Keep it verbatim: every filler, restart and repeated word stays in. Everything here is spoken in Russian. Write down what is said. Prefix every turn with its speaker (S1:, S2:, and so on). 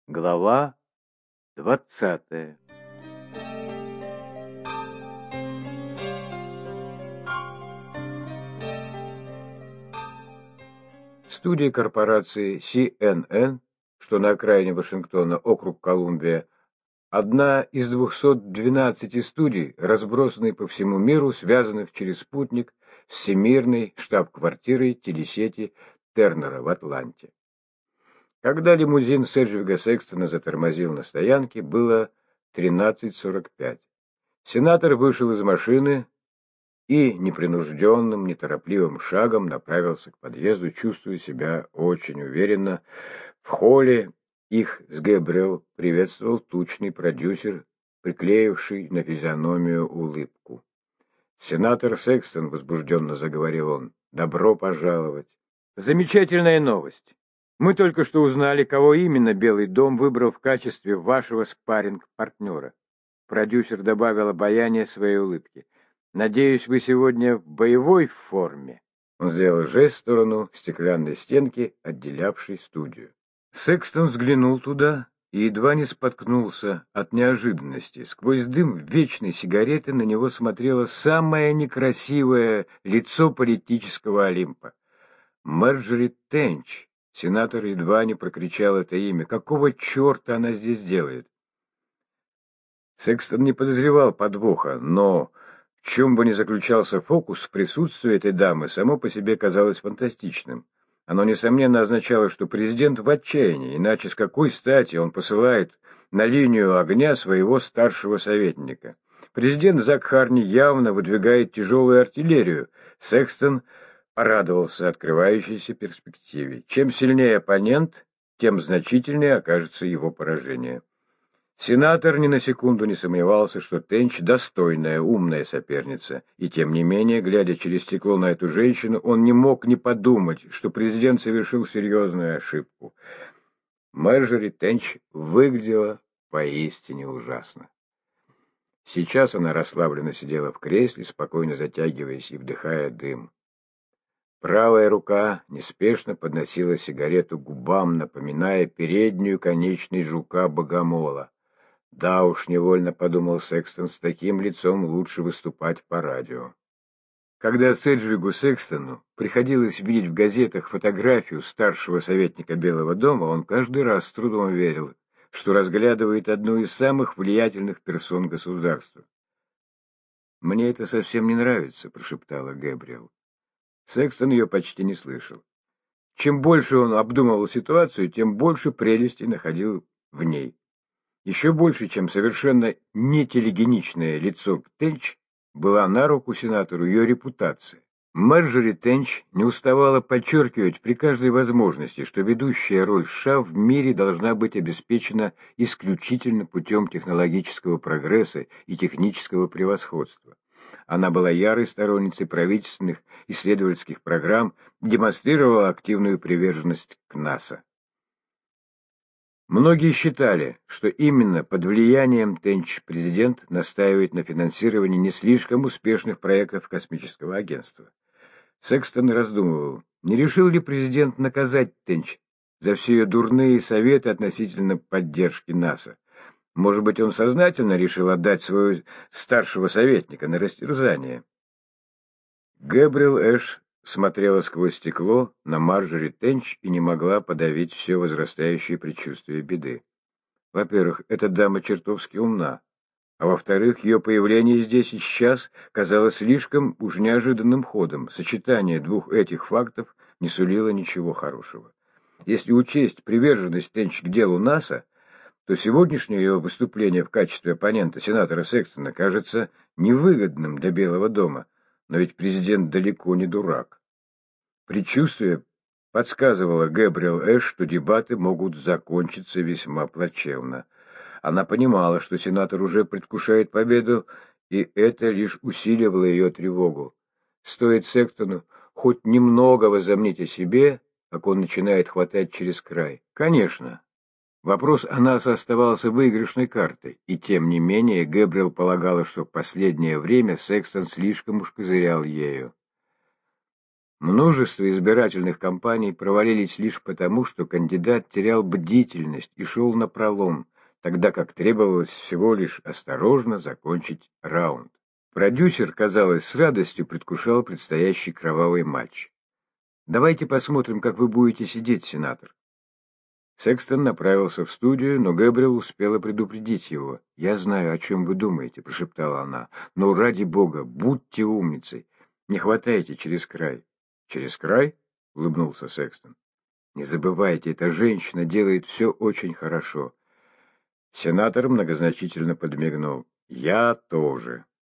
S1: Глава двадцатая. Студия корпорации си эн эн, что на окраине Вашингтона, округ Колумбия, одна из двухсот двенадцати студий, разбросанных по всему миру, связанных через спутник с всемирной штаб-квартирой телесети Тернера в Атланте. Когда лимузин Седжвига Секстона затормозил на стоянке, было тринадцать сорок пять. Сенатор вышел из машины и непринужденным, неторопливым шагом направился к подъезду, чувствуя себя очень уверенно. В холле их с Гэбриэл приветствовал тучный продюсер, приклеивший на физиономию улыбку. «Сенатор Секстон», — возбужденно заговорил он, — «добро пожаловать». «Замечательная новость. Мы только что узнали, кого именно Белый дом выбрал в качестве вашего спарринг-партнера». Продюсер добавил обаяние своей улыбки. «Надеюсь, вы сегодня в боевой форме?» Он сделал жест в сторону стеклянной стенки, отделявшей студию. Секстон взглянул туда и едва не споткнулся от неожиданности. Сквозь дым вечной сигареты на него смотрело самое некрасивое лицо политического Олимпа. Марджори Тенч. Сенатор едва не прокричал это имя. Какого черта она здесь делает? Секстон не подозревал подвоха, но в чем бы ни заключался фокус, присутствие этой дамы само по себе казалось фантастичным. Оно, несомненно, означало, что президент в отчаянии, иначе с какой стати он посылает на линию огня своего старшего советника. Президент Зак Харни явно выдвигает тяжелую артиллерию. Секстон порадовался открывающейся перспективе. Чем сильнее оппонент, тем значительнее окажется его поражение. Сенатор ни на секунду не сомневался, что Тенч достойная, умная соперница, и тем не менее, глядя через стекло на эту женщину, он не мог не подумать, что президент совершил серьезную ошибку. Марджори Тенч выглядела поистине ужасно. Сейчас она расслабленно сидела в кресле, спокойно затягиваясь и вдыхая дым. Правая рука неспешно подносила сигарету к губам, напоминая переднюю конечность жука-богомола. Да уж, невольно подумал Секстон, с таким лицом лучше выступать по радио. Когда Седжвигу Секстону приходилось видеть в газетах фотографию старшего советника Белого дома, он каждый раз с трудом верил, что разглядывает одну из самых влиятельных персон государства. «Мне это совсем не нравится», — прошептала Гэбриэл. Секстон ее почти не слышал. Чем больше он обдумывал ситуацию, тем больше прелести находил в ней. Еще больше, чем совершенно нетелегеничное лицо Тенч, была на руку сенатору ее репутация. Марджори Тенч не уставала подчеркивать при каждой возможности, что ведущая роль США в мире должна быть обеспечена исключительно путем технологического прогресса и технического превосходства. Она была ярой сторонницей правительственных исследовательских программ, демонстрировала активную приверженность к НАСА. Многие считали, что именно под влиянием Тенч президент настаивает на финансировании не слишком успешных проектов космического агентства. Секстон раздумывал, не решил ли президент наказать Тенч за все ее дурные советы относительно поддержки НАСА. Может быть, он сознательно решил отдать своего старшего советника на растерзание. Гэбриэл Эш смотрела сквозь стекло на Марджори Тенч и не могла подавить все возрастающее предчувствие беды. Во-первых, эта дама чертовски умна, а во-вторых, ее появление здесь и сейчас казалось слишком уж неожиданным ходом. Сочетание двух этих фактов не сулило ничего хорошего. Если учесть приверженность Тенч к делу НАСА, то сегодняшнее ее выступление в качестве оппонента сенатора Секстона кажется невыгодным для Белого дома, но ведь президент далеко не дурак. Предчувствие подсказывало Гэбриэл Эш, что дебаты могут закончиться весьма плачевно. Она понимала, что сенатор уже предвкушает победу, и это лишь усиливало ее тревогу. Стоит Секстону хоть немного возомнить о себе, как он начинает хватать через край. Конечно, вопрос о НАСА оставался выигрышной картой, и тем не менее Гэбриэл полагала, что в последнее время Секстон слишком уж козырял ею. Множество избирательных кампаний провалились лишь потому, что кандидат терял бдительность и шел напролом, тогда как требовалось всего лишь осторожно закончить раунд. Продюсер, казалось, с радостью предвкушал предстоящий кровавый матч. «Давайте посмотрим, как вы будете сидеть, сенатор». Секстон направился в студию, но Гэбриэл успела предупредить его. «Я знаю, о чем вы думаете», — прошептала она, — «но ради бога, будьте умницей, не хватайте через край». «Через край?» — улыбнулся Секстон. «Не забывайте, эта женщина делает все очень хорошо». Сенатор многозначительно подмигнул. «Я тоже».